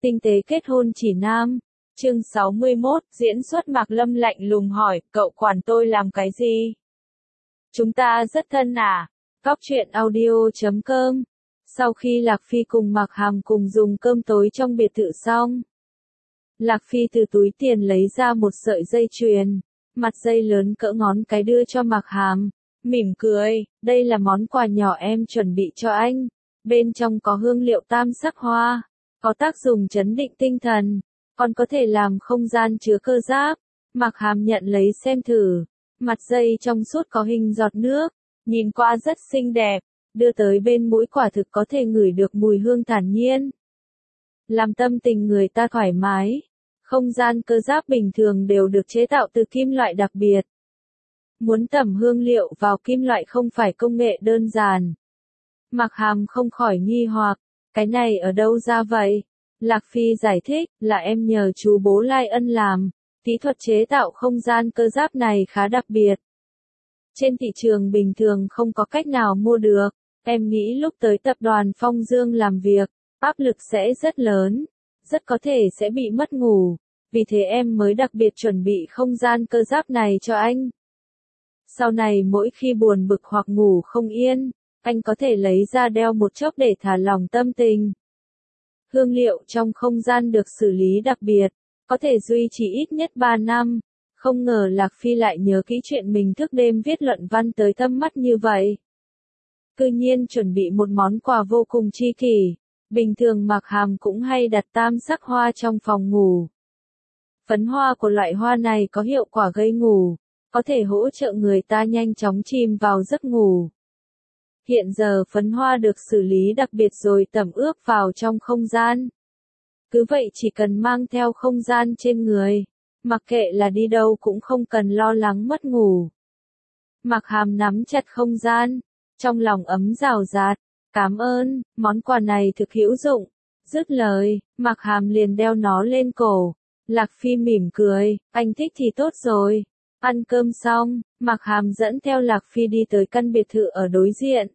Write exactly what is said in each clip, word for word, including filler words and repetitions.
Tinh tế kết hôn chỉ nam. Chương sáu mươi mốt, diễn xuất Mạc Lâm lạnh lùng hỏi, cậu quản tôi làm cái gì? Chúng ta rất thân à? Góc truyện audio chấm com. Sau khi Lạc Phi cùng Mạc Hàm cùng dùng cơm tối trong biệt thự xong, Lạc Phi từ túi tiền lấy ra một sợi dây chuyền, mặt dây lớn cỡ ngón cái đưa cho Mạc Hàm, mỉm cười, đây là món quà nhỏ em chuẩn bị cho anh, bên trong có hương liệu tam sắc hoa, có tác dụng trấn định tinh thần, còn có thể làm không gian chứa cơ giáp. Mạc Hàm nhận lấy xem thử, mặt dây trong suốt có hình giọt nước, nhìn qua rất xinh đẹp, đưa tới bên mũi quả thực có thể ngửi được mùi hương thản nhiên, làm tâm tình người ta thoải mái. Không gian cơ giáp bình thường đều được chế tạo từ kim loại đặc biệt. Muốn tẩm hương liệu vào kim loại không phải công nghệ đơn giản. Mạc Hàm không khỏi nghi hoặc, cái này ở đâu ra vậy? Lạc Phi giải thích, là em nhờ chú bố Lai Ân làm, kỹ thuật chế tạo không gian cơ giáp này khá đặc biệt. Trên thị trường bình thường không có cách nào mua được, em nghĩ lúc tới tập đoàn Phong Dương làm việc, áp lực sẽ rất lớn, rất có thể sẽ bị mất ngủ, vì thế em mới đặc biệt chuẩn bị không gian cơ giáp này cho anh. Sau này mỗi khi buồn bực hoặc ngủ không yên, anh có thể lấy ra đeo một chốc để thả lỏng tâm tình. Hương liệu trong không gian được xử lý đặc biệt, có thể duy trì ít nhất ba năm. Không ngờ Lạc Phi lại nhớ kỹ chuyện mình thức đêm viết luận văn tới thâm mắt như vậy. Cư nhiên chuẩn bị một món quà vô cùng chi kỷ. Bình thường Mạc Hàm cũng hay đặt tam sắc hoa trong phòng ngủ. Phấn hoa của loại hoa này có hiệu quả gây ngủ, có thể hỗ trợ người ta nhanh chóng chìm vào giấc ngủ. Hiện giờ phấn hoa được xử lý đặc biệt rồi tẩm ướp vào trong không gian. Cứ vậy chỉ cần mang theo không gian trên người, mặc kệ là đi đâu cũng không cần lo lắng mất ngủ. Mạc Hàm nắm chặt không gian, trong lòng ấm rào rạt, cảm ơn, món quà này thực hữu dụng. Dứt lời, Mạc Hàm liền đeo nó lên cổ. Lạc Phi mỉm cười, anh thích thì tốt rồi. Ăn cơm xong, Mạc Hàm dẫn theo Lạc Phi đi tới căn biệt thự ở đối diện.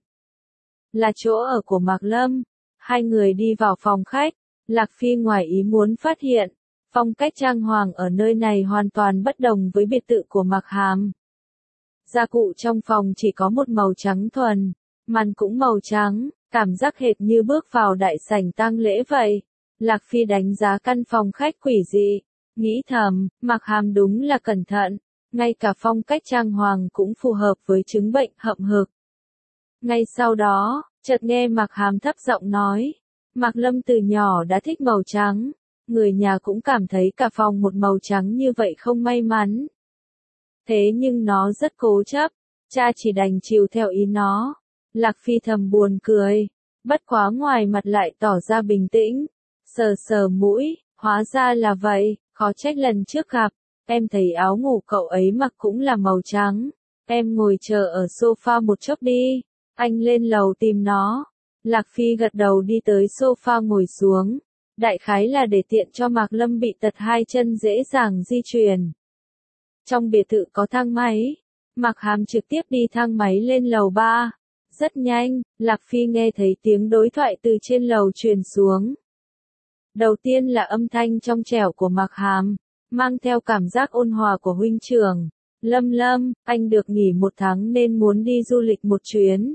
Là chỗ ở của Mạc Lâm. Hai người đi vào phòng khách, Lạc Phi ngoài ý muốn phát hiện, phong cách trang hoàng ở nơi này hoàn toàn bất đồng với biệt thự của Mạc Hàm. Gia cụ trong phòng chỉ có một màu trắng thuần, màn cũng màu trắng, cảm giác hệt như bước vào đại sảnh tang lễ vậy. Lạc Phi đánh giá căn phòng khách quỷ dị, nghĩ thầm, Mạc Hàm đúng là cẩn thận, ngay cả phong cách trang hoàng cũng phù hợp với chứng bệnh hậm hực. Ngay sau đó, chợt nghe Mạc Hàm thấp giọng nói, Mạc Lâm từ nhỏ đã thích màu trắng, người nhà cũng cảm thấy cả phòng một màu trắng như vậy không may mắn. Thế nhưng nó rất cố chấp, cha chỉ đành chiều theo ý nó. Lạc Phi thầm buồn cười, bất quá ngoài mặt lại tỏ ra bình tĩnh, sờ sờ mũi, hóa ra là vậy, khó trách lần trước gặp, em thấy áo ngủ cậu ấy mặc cũng là màu trắng, em ngồi chờ ở sofa một chốc đi, anh lên lầu tìm nó. Lạc Phi gật đầu đi tới sofa ngồi xuống, đại khái là để tiện cho Mạc Lâm bị tật hai chân dễ dàng di chuyển. Trong biệt thự có thang máy, Mạc Hàm trực tiếp đi thang máy lên lầu ba. Rất nhanh, Lạc Phi nghe thấy tiếng đối thoại từ trên lầu truyền xuống. Đầu tiên là âm thanh trong trẻo của Mạc Hàm, mang theo cảm giác ôn hòa của huynh trưởng. Lâm Lâm, anh được nghỉ một tháng nên muốn đi du lịch một chuyến.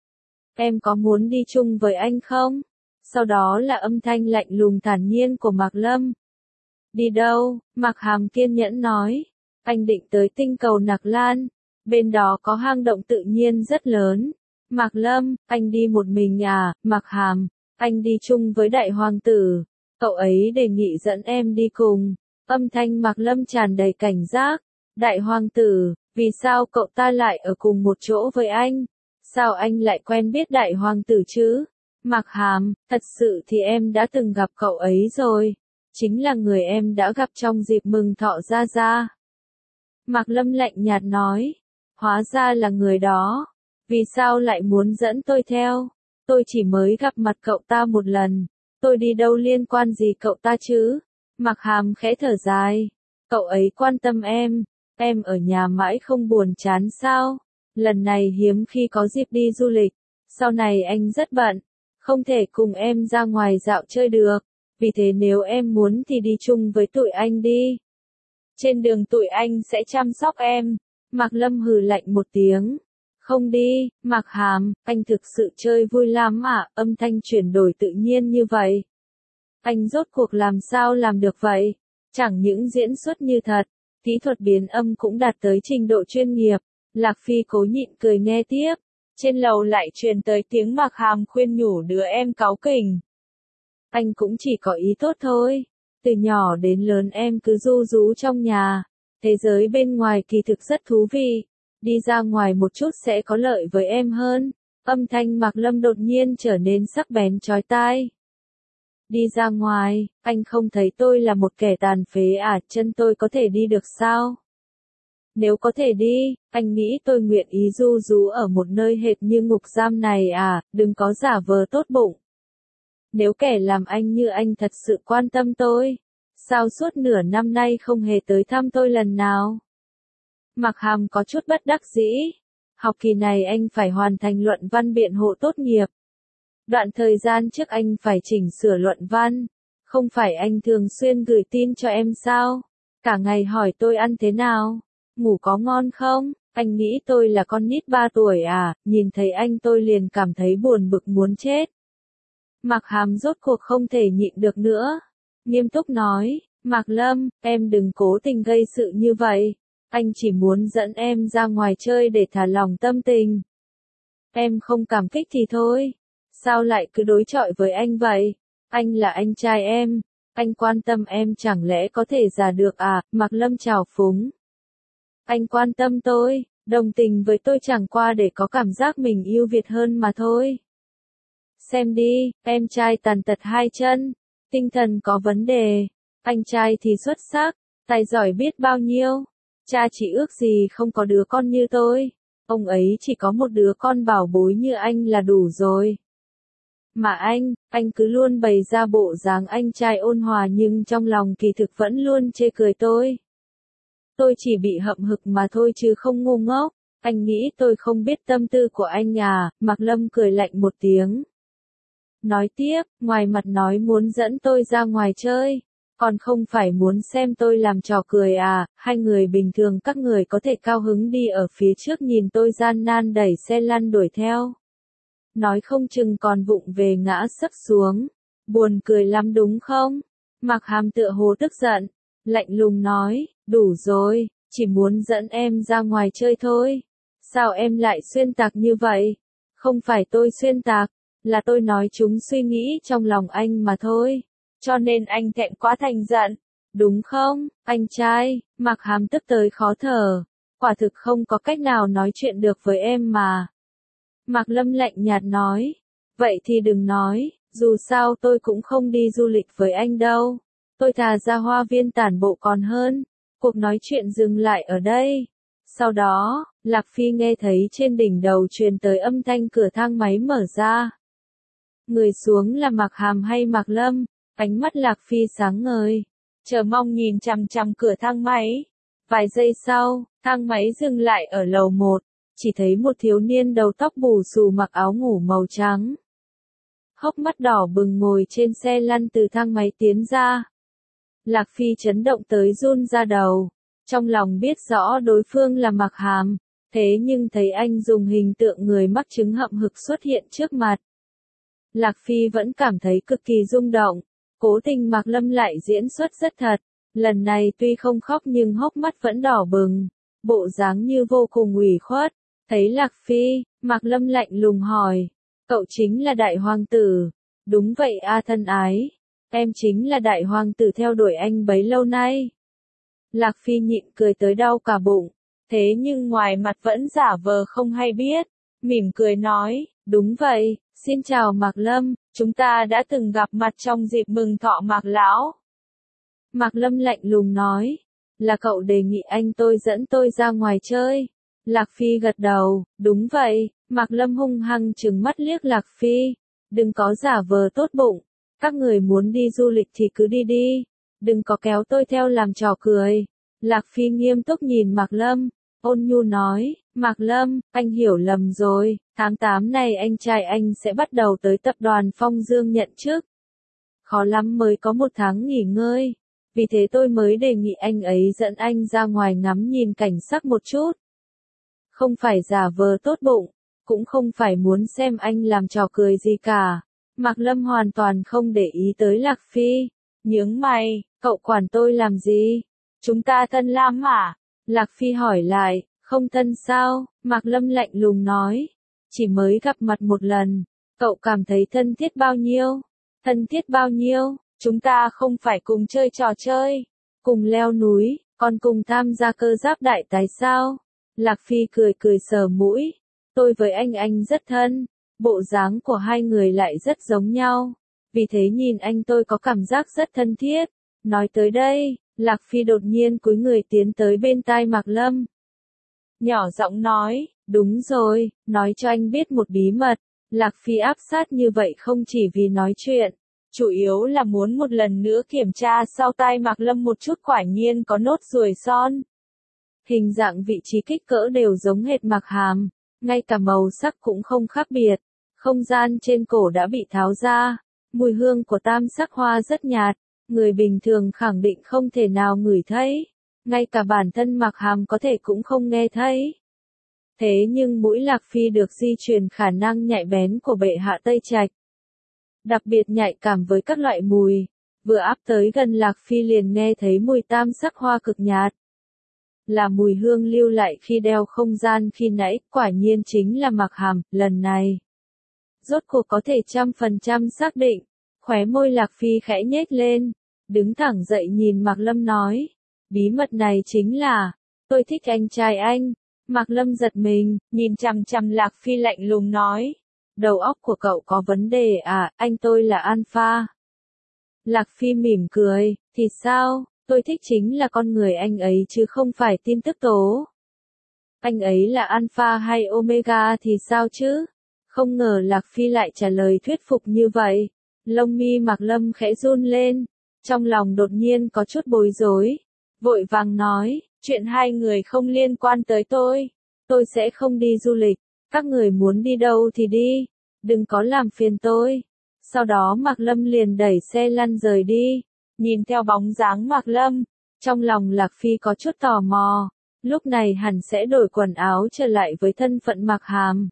Em có muốn đi chung với anh không? Sau đó là âm thanh lạnh lùng thản nhiên của Mạc Lâm. Đi đâu? Mạc Hàm kiên nhẫn nói. Anh định tới tinh cầu Nạc Lan. Bên đó có hang động tự nhiên rất lớn. Mạc Lâm, anh đi một mình à? Mạc Hàm, anh đi chung với đại hoàng tử. Cậu ấy đề nghị dẫn em đi cùng. Âm thanh Mạc Lâm tràn đầy cảnh giác. Đại hoàng tử, vì sao cậu ta lại ở cùng một chỗ với anh? Sao anh lại quen biết đại hoàng tử chứ? Mạc Hàm, thật sự thì em đã từng gặp cậu ấy rồi. Chính là người em đã gặp trong dịp mừng thọ Gia Gia. Mạc Lâm lạnh nhạt nói. Hóa ra là người đó. Vì sao lại muốn dẫn tôi theo? Tôi chỉ mới gặp mặt cậu ta một lần. Tôi đi đâu liên quan gì cậu ta chứ? Mạc Hàm khẽ thở dài. Cậu ấy quan tâm em. Em ở nhà mãi không buồn chán sao? Lần này hiếm khi có dịp đi du lịch. Sau này anh rất bận. Không thể cùng em ra ngoài dạo chơi được. vì thế nếu em muốn thì đi chung với tụi anh đi. Trên đường tụi anh sẽ chăm sóc em. Mạc Lâm hừ lạnh một tiếng. Không đi, Mạc Hàm, anh thực sự chơi vui lắm à, âm thanh chuyển đổi tự nhiên như vậy. Anh rốt cuộc làm sao làm được vậy? Chẳng những diễn xuất như thật, kỹ thuật biến âm cũng đạt tới trình độ chuyên nghiệp. Lạc Phi cố nhịn cười nghe tiếp. Trên lầu lại truyền tới tiếng Mạc Hàm khuyên nhủ đứa em cáu kỉnh. Anh cũng chỉ có ý tốt thôi. Từ nhỏ đến lớn em cứ ru rú trong nhà. Thế giới bên ngoài kỳ thực rất thú vị. Đi ra ngoài một chút sẽ có lợi với em hơn. Âm thanh Mạc Lâm đột nhiên trở nên sắc bén chói tai. Đi ra ngoài, anh không thấy tôi là một kẻ tàn phế à, chân tôi có thể đi được sao? Nếu có thể đi, anh nghĩ tôi nguyện ý ru rú ở một nơi hệt như ngục giam này à, đừng có giả vờ tốt bụng. Nếu kẻ làm anh như anh thật sự quan tâm tôi, sao suốt nửa năm nay không hề tới thăm tôi lần nào? Mạc Hàm có chút bất đắc dĩ. Học kỳ này anh phải hoàn thành luận văn biện hộ tốt nghiệp. Đoạn thời gian trước anh phải chỉnh sửa luận văn. Không phải anh thường xuyên gửi tin cho em sao? Cả ngày hỏi tôi ăn thế nào? Ngủ có ngon không? Anh nghĩ tôi là con nít ba tuổi à? Nhìn thấy anh tôi liền cảm thấy buồn bực muốn chết. Mạc Hàm rốt cuộc không thể nhịn được nữa. Nghiêm túc nói, Mạc Lâm, em đừng cố tình gây sự như vậy. Anh chỉ muốn dẫn em ra ngoài chơi để thả lỏng tâm tình. Em không cảm kích thì thôi. Sao lại cứ đối chọi với anh vậy? Anh là anh trai em. Anh quan tâm em chẳng lẽ có thể giả được à? Mạc Lâm trào phúng. Anh quan tâm tôi, đồng tình với tôi chẳng qua để có cảm giác mình yêu Việt hơn mà thôi. Xem đi, em trai tàn tật hai chân, tinh thần có vấn đề. Anh trai thì xuất sắc, tài giỏi biết bao nhiêu. Cha chỉ ước gì không có đứa con như tôi. Ông ấy chỉ có một đứa con bảo bối như anh là đủ rồi. Mà anh, anh cứ luôn bày ra bộ dáng anh trai ôn hòa nhưng trong lòng kỳ thực vẫn luôn chê cười tôi. Tôi chỉ bị hậm hực mà thôi chứ không ngu ngốc. Anh nghĩ tôi không biết tâm tư của anh à? Mạc Lâm cười lạnh một tiếng. Nói tiếp, ngoài mặt nói muốn dẫn tôi ra ngoài chơi. Còn không phải muốn xem tôi làm trò cười à? Hai người bình thường các người có thể cao hứng đi ở phía trước nhìn tôi gian nan đẩy xe lăn đuổi theo. Nói không chừng còn vụng về ngã sấp xuống. Buồn cười lắm đúng không? Mạc Hàm tựa hồ tức giận. Lạnh lùng nói, đủ rồi, chỉ muốn dẫn em ra ngoài chơi thôi. Sao em lại xuyên tạc như vậy? Không phải tôi xuyên tạc, là tôi nói chúng suy nghĩ trong lòng anh mà thôi. Cho nên anh thẹn quá thành giận, đúng không, anh trai? Mạc Hàm tức tới khó thở. Quả thực không có cách nào nói chuyện được với em mà. Mạc Lâm lạnh nhạt nói, vậy thì đừng nói, dù sao tôi cũng không đi du lịch với anh đâu. Tôi thà ra hoa viên tản bộ còn hơn. Cuộc nói chuyện dừng lại ở đây. Sau đó, Lạc Phi nghe thấy trên đỉnh đầu truyền tới âm thanh cửa thang máy mở ra. Người xuống là Mạc Hàm hay Mạc Lâm? Ánh mắt Lạc Phi sáng ngời, chờ mong nhìn chằm chằm cửa thang máy. Vài giây sau, thang máy dừng lại ở lầu một, chỉ thấy một thiếu niên đầu tóc bù xù mặc áo ngủ màu trắng. Hốc mắt đỏ bừng ngồi trên xe lăn từ thang máy tiến ra. Lạc Phi chấn động tới run ra đầu, trong lòng biết rõ đối phương là Mạc Hàm, thế nhưng thấy anh dùng hình tượng người mắc chứng hậm hực xuất hiện trước mặt. Lạc Phi vẫn cảm thấy cực kỳ rung động, cố tình Mạc Lâm lại diễn xuất rất thật, lần này tuy không khóc nhưng hốc mắt vẫn đỏ bừng, bộ dáng như vô cùng ủy khuất. Thấy Lạc Phi, Mạc Lâm lạnh lùng hỏi, cậu chính là đại hoàng tử? Đúng vậy a thân ái. Em chính là đại hoàng tử theo đuổi anh bấy lâu nay. Lạc Phi nhịn cười tới đau cả bụng, thế nhưng ngoài mặt vẫn giả vờ không hay biết, mỉm cười nói, đúng vậy, xin chào Mạc Lâm, chúng ta đã từng gặp mặt trong dịp mừng thọ Mạc Lão. Mạc Lâm lạnh lùng nói, là cậu đề nghị anh tôi dẫn tôi ra ngoài chơi. Lạc Phi gật đầu, đúng vậy. Mạc Lâm hung hăng trừng mắt liếc Lạc Phi, đừng có giả vờ tốt bụng. Các người muốn đi du lịch thì cứ đi đi, đừng có kéo tôi theo làm trò cười. Lạc Phi nghiêm túc nhìn Mạc Lâm, ôn nhu nói, Mạc Lâm, anh hiểu lầm rồi, tháng tám này anh trai anh sẽ bắt đầu tới tập đoàn Phong Dương nhận chức. khó lắm mới có một tháng nghỉ ngơi. Vì thế tôi mới đề nghị anh ấy dẫn anh ra ngoài ngắm nhìn cảnh sắc một chút. Không phải giả vờ tốt bụng, cũng không phải muốn xem anh làm trò cười gì cả. Mạc Lâm hoàn toàn không để ý tới Lạc Phi. Nhướng mày, cậu quản tôi làm gì? Chúng ta thân lắm à? Lạc Phi hỏi lại, không thân sao? Mạc Lâm lạnh lùng nói, chỉ mới gặp mặt một lần, cậu cảm thấy thân thiết bao nhiêu? Thân thiết bao nhiêu? Chúng ta không phải cùng chơi trò chơi, cùng leo núi, còn cùng tham gia cơ giáp đại tái sao? Lạc Phi cười cười sờ mũi, tôi với anh anh rất thân, bộ dáng của hai người lại rất giống nhau, vì thế nhìn anh tôi có cảm giác rất thân thiết. Nói tới đây, Lạc Phi đột nhiên cúi người tiến tới bên tai Mạc Lâm. Nhỏ giọng nói, đúng rồi, nói cho anh biết một bí mật. Lạc Phi áp sát như vậy không chỉ vì nói chuyện, chủ yếu là muốn một lần nữa kiểm tra sau tai Mạc Lâm một chút, quả nhiên có nốt ruồi son. Hình dạng vị trí kích cỡ đều giống hệt Mạc Hàm, ngay cả màu sắc cũng không khác biệt. Không gian trên cổ đã bị tháo ra, mùi hương của tam sắc hoa rất nhạt, người bình thường khẳng định không thể nào ngửi thấy, ngay cả bản thân Mạc Hàm có thể cũng không nghe thấy. Thế nhưng mũi Lạc Phi được di truyền khả năng nhạy bén của bệ hạ Tây Trạch, đặc biệt nhạy cảm với các loại mùi, vừa áp tới gần Lạc Phi liền nghe thấy mùi tam sắc hoa cực nhạt. Là mùi hương lưu lại khi đeo không gian khi nãy, quả nhiên chính là Mạc Hàm, lần này. Rốt cuộc có thể trăm phần trăm xác định, khóe môi Lạc Phi khẽ nhếch lên, đứng thẳng dậy nhìn Mạc Lâm nói, bí mật này chính là, tôi thích anh trai anh. Mạc Lâm giật mình, nhìn chằm chằm Lạc Phi lạnh lùng nói, đầu óc của cậu có vấn đề à, anh tôi là Alpha. Lạc Phi mỉm cười, thì sao, tôi thích chính là con người anh ấy chứ không phải tin tức tố. Anh ấy là Alpha hay Omega thì sao chứ? Không ngờ Lạc Phi lại trả lời thuyết phục như vậy. Lông mi Mạc Lâm khẽ run lên, trong lòng đột nhiên có chút bối rối, vội vàng nói, chuyện hai người không liên quan tới tôi, tôi sẽ không đi du lịch, các người muốn đi đâu thì đi, đừng có làm phiền tôi. Sau đó Mạc Lâm liền đẩy xe lăn rời đi, nhìn theo bóng dáng Mạc Lâm, trong lòng Lạc Phi có chút tò mò, lúc này hẳn sẽ đổi quần áo trở lại với thân phận Mạc Hàm.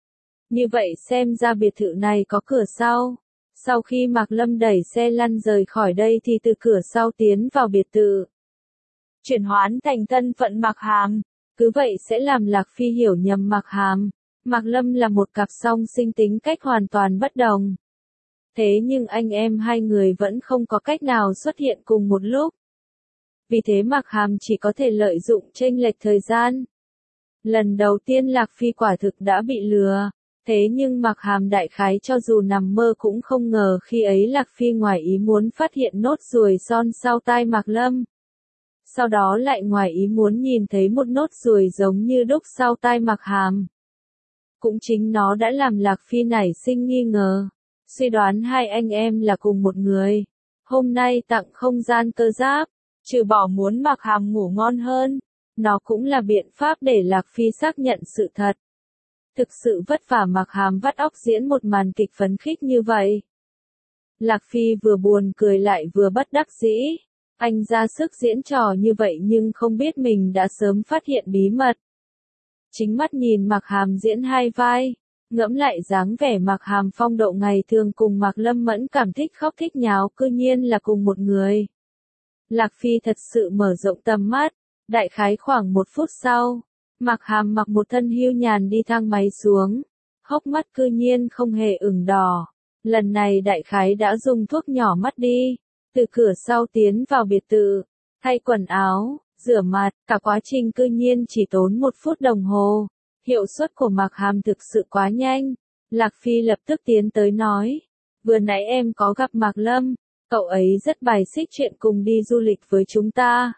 Như vậy xem ra biệt thự này có cửa sau. Sau khi Mạc Lâm đẩy xe lăn rời khỏi đây thì từ cửa sau tiến vào biệt thự, chuyển hoán thành thân phận Mạc Hàm, cứ vậy sẽ làm Lạc Phi hiểu nhầm Mạc Hàm. Mạc Lâm là một cặp song sinh tính cách hoàn toàn bất đồng. Thế nhưng anh em hai người vẫn không có cách nào xuất hiện cùng một lúc. Vì thế Mạc Hàm chỉ có thể lợi dụng chênh lệch thời gian. Lần đầu tiên Lạc Phi quả thực đã bị lừa. Thế nhưng Mạc Hàm đại khái cho dù nằm mơ cũng không ngờ khi ấy Lạc Phi ngoài ý muốn phát hiện nốt ruồi son sau tai Mạc Lâm. Sau đó lại ngoài ý muốn nhìn thấy một nốt ruồi giống như đúc sau tai Mạc Hàm. Cũng chính nó đã làm Lạc Phi nảy sinh nghi ngờ, suy đoán hai anh em là cùng một người. Hôm nay tặng không gian cơ giáp, trừ bỏ muốn Mạc Hàm ngủ ngon hơn, nó cũng là biện pháp để Lạc Phi xác nhận sự thật. Thực sự vất vả Mạc Hàm vắt óc diễn một màn kịch phấn khích như vậy. Lạc Phi vừa buồn cười lại vừa bất đắc dĩ. Anh ra sức diễn trò như vậy nhưng không biết mình đã sớm phát hiện bí mật. Chính mắt nhìn Mạc Hàm diễn hai vai, ngẫm lại dáng vẻ Mạc Hàm phong độ ngày thường cùng Mạc Lâm Mẫn cảm thích khóc thích nháo cư nhiên là cùng một người. Lạc Phi thật sự mở rộng tầm mắt, đại khái khoảng một phút sau. Mạc Hàm mặc một thân hưu nhàn đi thang máy xuống, hốc mắt cư nhiên không hề ửng đỏ. Lần này đại khái đã dùng thuốc nhỏ mắt đi, từ cửa sau tiến vào biệt thự, thay quần áo, rửa mặt, cả quá trình cư nhiên chỉ tốn một phút đồng hồ. Hiệu suất của Mạc Hàm thực sự quá nhanh. Lạc Phi lập tức tiến tới nói, vừa nãy em có gặp Mạc Lâm, cậu ấy rất bài xích chuyện cùng đi du lịch với chúng ta.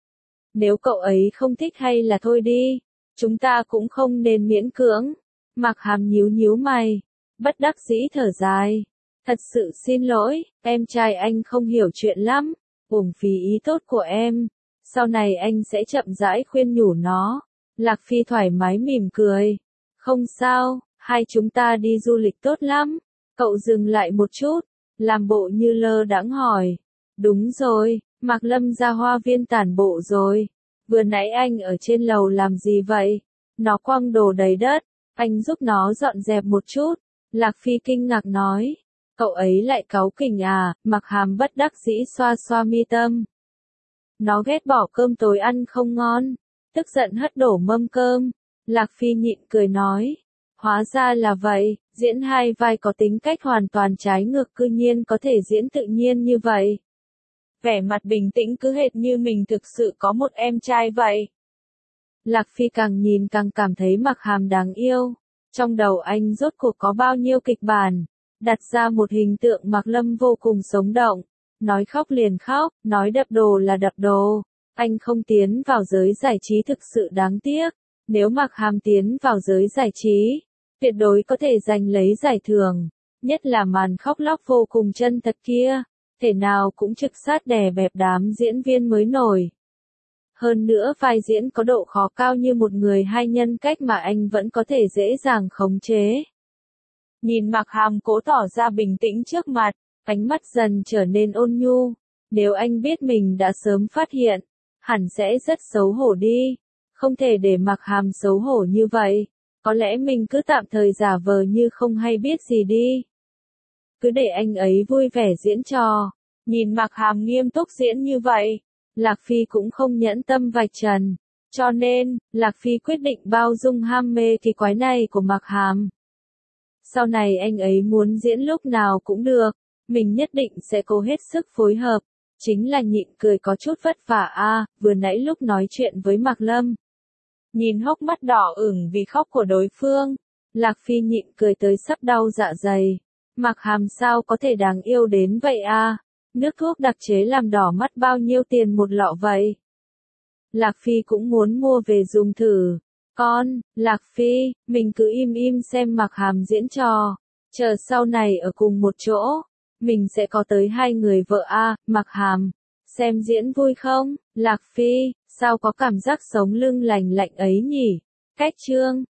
Nếu cậu ấy không thích hay là thôi đi. Chúng ta cũng không nên miễn cưỡng. Mạc Hàm nhíu nhíu mày, bất đắc dĩ thở dài. Thật sự xin lỗi, em trai anh không hiểu chuyện lắm, uổng phí ý tốt của em. Sau này anh sẽ chậm rãi khuyên nhủ nó. Lạc Phi thoải mái mỉm cười. Không sao, hai chúng ta đi du lịch tốt lắm. Cậu dừng lại một chút, làm bộ như lơ đãng hỏi. Đúng rồi, Mạc Lâm ra hoa viên tản bộ rồi. Vừa nãy anh ở trên lầu làm gì vậy? Nó quăng đồ đầy đất, anh giúp nó dọn dẹp một chút. Lạc Phi kinh ngạc nói. Cậu ấy lại cáu kỉnh à? Mạc Hàm bất đắc dĩ xoa xoa mi tâm. Nó ghét bỏ cơm tối ăn không ngon, tức giận hất đổ mâm cơm. Lạc Phi nhịn cười nói. Hóa ra là vậy, diễn hai vai có tính cách hoàn toàn trái ngược cư nhiên có thể diễn tự nhiên như vậy. Vẻ mặt bình tĩnh cứ hệt như mình thực sự có một em trai vậy. Lạc Phi càng nhìn càng cảm thấy Mạc Hàm đáng yêu. Trong đầu anh rốt cuộc có bao nhiêu kịch bản, đặt ra một hình tượng Mạc Lâm vô cùng sống động. Nói khóc liền khóc, nói đập đồ là đập đồ. Anh không tiến vào giới giải trí thực sự đáng tiếc. Nếu Mạc Hàm tiến vào giới giải trí, tuyệt đối có thể giành lấy giải thưởng. Nhất là màn khóc lóc vô cùng chân thật kia, thể nào cũng trực sát đè bẹp đám diễn viên mới nổi. Hơn nữa vai diễn có độ khó cao như một người hai nhân cách mà anh vẫn có thể dễ dàng khống chế. Nhìn Mạc Hàm cố tỏ ra bình tĩnh trước mặt, ánh mắt dần trở nên ôn nhu. Nếu anh biết mình đã sớm phát hiện, hẳn sẽ rất xấu hổ đi. Không thể để Mạc Hàm xấu hổ như vậy. Có lẽ mình cứ tạm thời giả vờ như không hay biết gì đi. Cứ để anh ấy vui vẻ diễn trò. Nhìn Mạc Hàm nghiêm túc diễn như vậy, Lạc Phi cũng không nhẫn tâm vạch trần. Cho nên, Lạc Phi quyết định bao dung ham mê kỳ quái này của Mạc Hàm. Sau này anh ấy muốn diễn lúc nào cũng được, mình nhất định sẽ cố hết sức phối hợp. Chính là nhịn cười có chút vất vả a, à, vừa nãy lúc nói chuyện với Mạc Lâm. Nhìn hốc mắt đỏ ửng vì khóc của đối phương, Lạc Phi nhịn cười tới sắp đau dạ dày. Mạc Hàm sao có thể đáng yêu đến vậy a? À? Nước thuốc đặc chế làm đỏ mắt bao nhiêu tiền một lọ vậy? Lạc Phi cũng muốn mua về dùng thử. Con, Lạc Phi, mình cứ im im xem Mạc Hàm diễn trò. Chờ sau này ở cùng một chỗ, mình sẽ có tới hai người vợ a, à, Mạc Hàm. Xem diễn vui không? Lạc Phi, sao có cảm giác sống lưng lành lạnh ấy nhỉ? Cách chương